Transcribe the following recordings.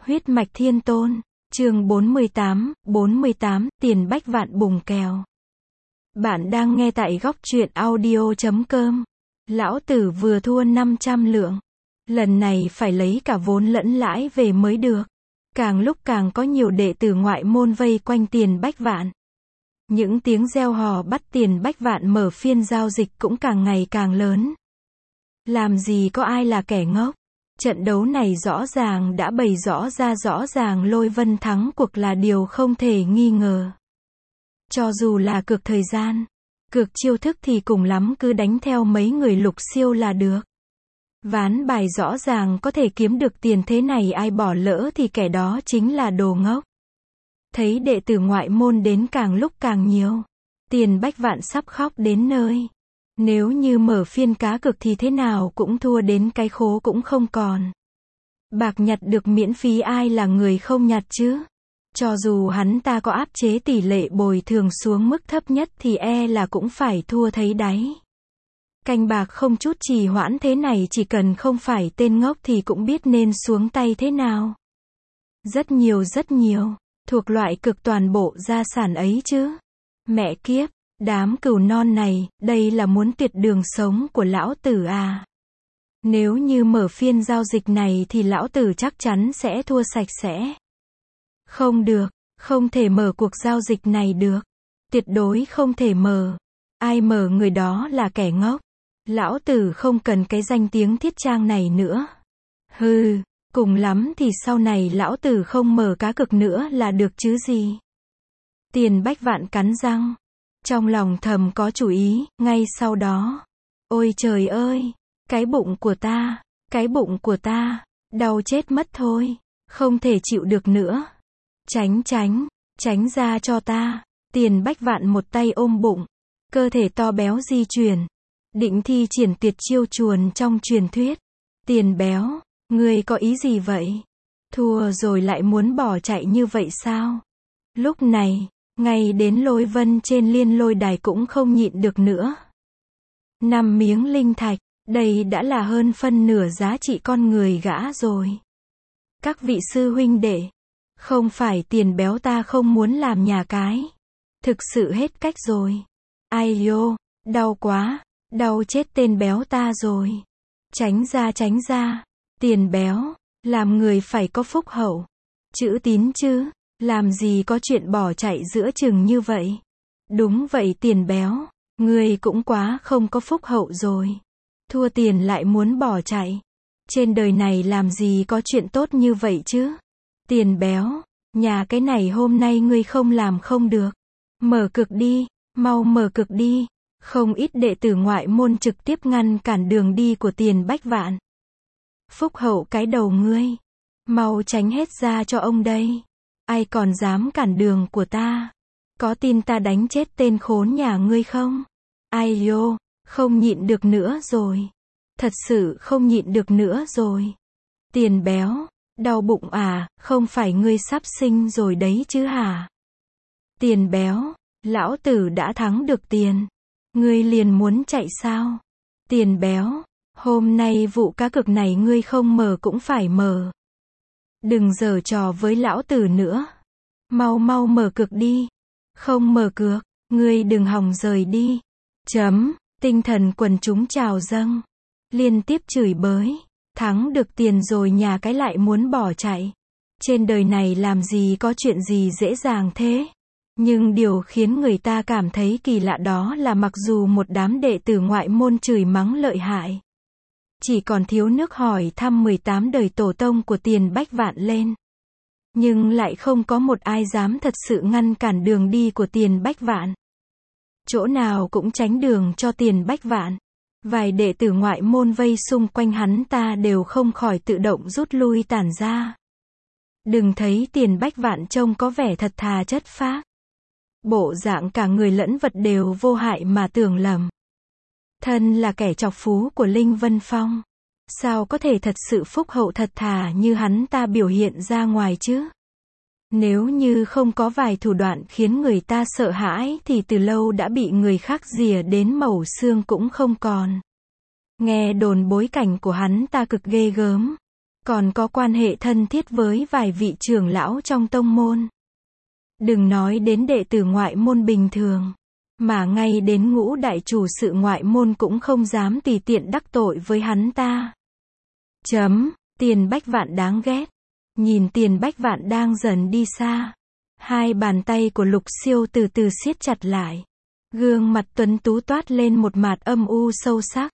Huyết mạch thiên tôn, chương 48, tiền bách vạn bùng kèo. Bạn đang nghe tại góc truyện audio.com. Lão tử vừa thua 500 lượng. Lần này phải lấy cả vốn lẫn lãi về mới được. Càng lúc càng có nhiều đệ tử ngoại môn vây quanh tiền bách vạn. Những tiếng reo hò bắt tiền bách vạn mở phiên giao dịch cũng càng ngày càng lớn. Làm gì có ai là kẻ ngốc. Trận đấu này rõ ràng đã bày rõ ràng Lôi Vân thắng cuộc là điều không thể nghi ngờ. Cho dù là cược thời gian, cược chiêu thức thì cùng lắm cứ đánh theo mấy người lục siêu là được. Ván bài rõ ràng có thể kiếm được tiền thế này, ai bỏ lỡ thì kẻ đó chính là đồ ngốc. Thấy đệ tử ngoại môn đến càng lúc càng nhiều, tiền bách vạn sắp khóc đến nơi. Nếu như mở phiên cá cược thì thế nào cũng thua đến cái khố cũng không còn. Bạc nhặt được miễn phí ai là người không nhặt chứ? Cho dù hắn ta có áp chế tỷ lệ bồi thường xuống mức thấp nhất thì là cũng phải thua thấy đáy. Canh bạc không chút trì hoãn thế này, chỉ cần không phải tên ngốc thì cũng biết nên xuống tay thế nào. Rất nhiều, thuộc loại cực toàn bộ gia sản ấy chứ. Mẹ kiếp, đám cừu non này, đây là muốn tuyệt đường sống của lão tử à? Nếu như mở phiên giao dịch này thì lão tử chắc chắn sẽ thua sạch sẽ. Không được, không thể mở cuộc giao dịch này được. Tuyệt đối không thể mở. Ai mở người đó là kẻ ngốc. Lão tử không cần cái danh tiếng thiết trang này nữa. Hừ, cùng lắm thì sau này lão tử không mở cá cược nữa là được chứ gì. Tiền bách vạn cắn răng. Trong lòng thầm có chủ ý, ngay sau đó. Ôi trời ơi, cái bụng của ta, đau chết mất thôi, không thể chịu được nữa. Tránh ra cho ta. Tiền bách vạn một tay ôm bụng, cơ thể to béo di chuyển, định thi triển tuyệt chiêu chuồn trong truyền thuyết. Tiền béo, ngươi có ý gì vậy? Thua rồi lại muốn bỏ chạy như vậy sao? Lúc này, ngay đến Lôi Vân trên liên lôi đài cũng không nhịn được nữa. 5 miếng linh thạch, đây đã là hơn phân nửa giá trị con người gã rồi. Các vị sư huynh đệ, không phải tiền béo ta không muốn làm nhà cái. Thực sự hết cách rồi. Ai yo, đau quá, đau chết tên béo ta rồi. Tránh ra, tiền béo, làm người phải có phúc hậu. Chữ tín chứ. Làm gì có chuyện bỏ chạy giữa chừng như vậy? Đúng vậy tiền béo, ngươi cũng quá không có phúc hậu rồi. Thua tiền lại muốn bỏ chạy. Trên đời này làm gì có chuyện tốt như vậy chứ? Tiền béo, nhà cái này hôm nay ngươi không làm không được. Mở cược đi, mau mở cược đi. Không ít đệ tử ngoại môn trực tiếp ngăn cản đường đi của tiền bách vạn. Phúc hậu cái đầu ngươi, mau tránh hết ra cho ông đây. Ai còn dám cản đường của ta? Có tin ta đánh chết tên khốn nhà ngươi không? Ai yo, không nhịn được nữa rồi. Thật sự không nhịn được nữa rồi. Tiền béo, đau bụng à, không phải ngươi sắp sinh rồi đấy chứ hả? Tiền béo, lão tử đã thắng được tiền. Ngươi liền muốn chạy sao? Tiền béo, hôm nay vụ cá cược này ngươi không mở cũng phải mở. Đừng giở trò với lão tử nữa. Mau mở cược đi. Không mở cược, ngươi đừng hòng rời đi. Tinh thần quần chúng trào dâng. Liên tiếp chửi bới. Thắng được tiền rồi nhà cái lại muốn bỏ chạy. Trên đời này làm gì có chuyện gì dễ dàng thế. Nhưng điều khiến người ta cảm thấy kỳ lạ đó là mặc dù một đám đệ tử ngoại môn chửi mắng lợi hại, chỉ còn thiếu nước hỏi thăm 18 đời tổ tông của tiền bách vạn lên, nhưng lại không có một ai dám thật sự ngăn cản đường đi của tiền bách vạn. Chỗ nào cũng tránh đường cho tiền bách vạn. Vài đệ tử ngoại môn vây xung quanh hắn ta đều không khỏi tự động rút lui tản ra. Đừng thấy tiền bách vạn trông có vẻ thật thà chất phác. Bộ dạng cả người lẫn vật đều vô hại mà tưởng lầm. Thân là kẻ chọc phú của Linh Vân Phong. Sao có thể thật sự phúc hậu thật thà như hắn ta biểu hiện ra ngoài chứ? Nếu như không có vài thủ đoạn khiến người ta sợ hãi thì từ lâu đã bị người khác rỉa đến mẩu xương cũng không còn. Nghe đồn bối cảnh của hắn ta cực ghê gớm. còn có quan hệ thân thiết với vài vị trưởng lão trong tông môn. Đừng nói đến đệ tử ngoại môn bình thường, mà ngay đến ngũ đại chủ sự ngoại môn cũng không dám tùy tiện đắc tội với hắn ta. Tiền Bách Vạn đáng ghét. Nhìn Tiền Bách Vạn đang dần đi xa, hai bàn tay của Lục Siêu từ từ siết chặt lại. Gương mặt tuấn tú toát lên một mạt âm u sâu sắc.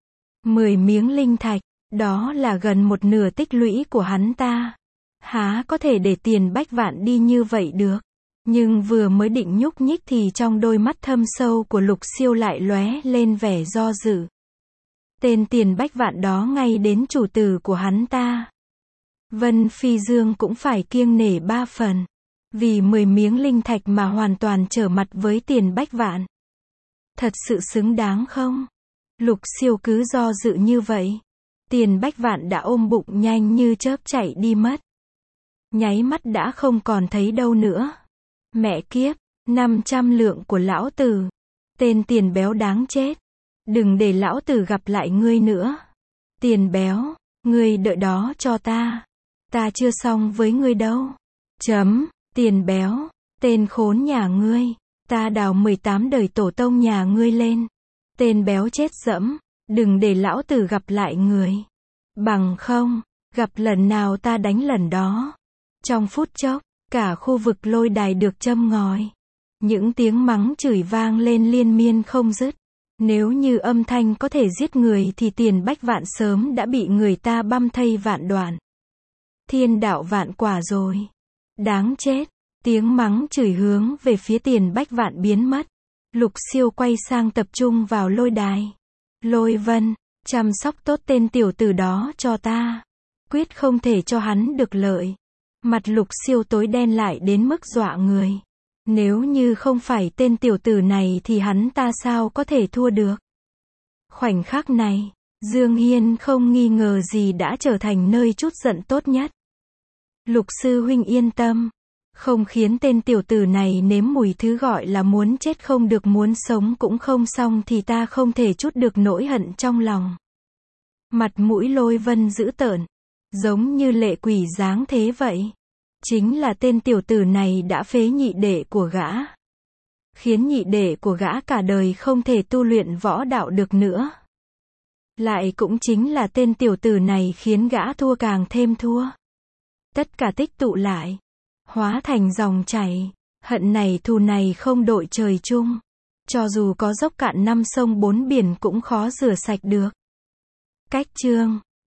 10 miếng linh thạch, đó là gần một nửa tích lũy của hắn ta. Há có thể để Tiền Bách Vạn đi như vậy được. Nhưng vừa mới định nhúc nhích thì trong đôi mắt thâm sâu của Lục Siêu lại lóe lên vẻ do dự. Tên Tiền Bách Vạn đó ngay đến chủ tử của hắn ta, Vân Phi Dương cũng phải kiêng nể 3 phần. Vì 10 miếng linh thạch mà hoàn toàn trở mặt với Tiền Bách Vạn. Thật sự xứng đáng không? Lục Siêu cứ do dự như vậy. Tiền Bách Vạn đã ôm bụng nhanh như chớp chạy đi mất. Nháy mắt đã không còn thấy đâu nữa. Mẹ kiếp, 500 lượng của lão tử. Tên Tiền béo đáng chết. Đừng để lão tử gặp lại ngươi nữa. Tiền béo, ngươi đợi đó cho ta. Ta chưa xong với ngươi đâu. Tiền béo, tên khốn nhà ngươi. Ta đào 18 đời tổ tông nhà ngươi lên. Tên béo chết dẫm, đừng để lão tử gặp lại người. Bằng không, gặp lần nào ta đánh lần đó. Trong phút chốc, cả khu vực lôi đài được châm ngòi. Những tiếng mắng chửi vang lên liên miên không dứt. Nếu như âm thanh có thể giết người thì Tiền Bách Vạn sớm đã bị người ta băm thây vạn đoạn. Thiên đạo vạn quả rồi. Đáng chết. Tiếng mắng chửi hướng về phía Tiền Bách Vạn biến mất. Lục Siêu quay sang tập trung vào lôi đài. Lôi Vân, chăm sóc tốt tên tiểu tử đó cho ta. Quyết không thể cho hắn được lợi. Mặt Lục Siêu tối đen lại đến mức dọa người. Nếu như không phải tên tiểu tử này thì hắn ta sao có thể thua được. Khoảnh khắc này, Dương Hiên không nghi ngờ gì đã trở thành nơi trút giận tốt nhất. Lục sư huynh yên tâm. Không khiến tên tiểu tử này nếm mùi thứ gọi là muốn chết không được muốn sống cũng không xong thì ta không thể trút được nỗi hận trong lòng. Mặt mũi Lôi Vân dữ tợn, giống như lệ quỷ dáng thế vậy. Chính là tên tiểu tử này đã phế nhị đệ của gã. Khiến nhị đệ của gã cả đời không thể tu luyện võ đạo được nữa. Lại cũng chính là tên tiểu tử này khiến gã thua càng thêm thua. Tất cả tích tụ lại, hóa thành dòng chảy, hận này thù này không đội trời chung. Cho dù có dốc cạn 5 sông 4 biển cũng khó rửa sạch được. Cách chương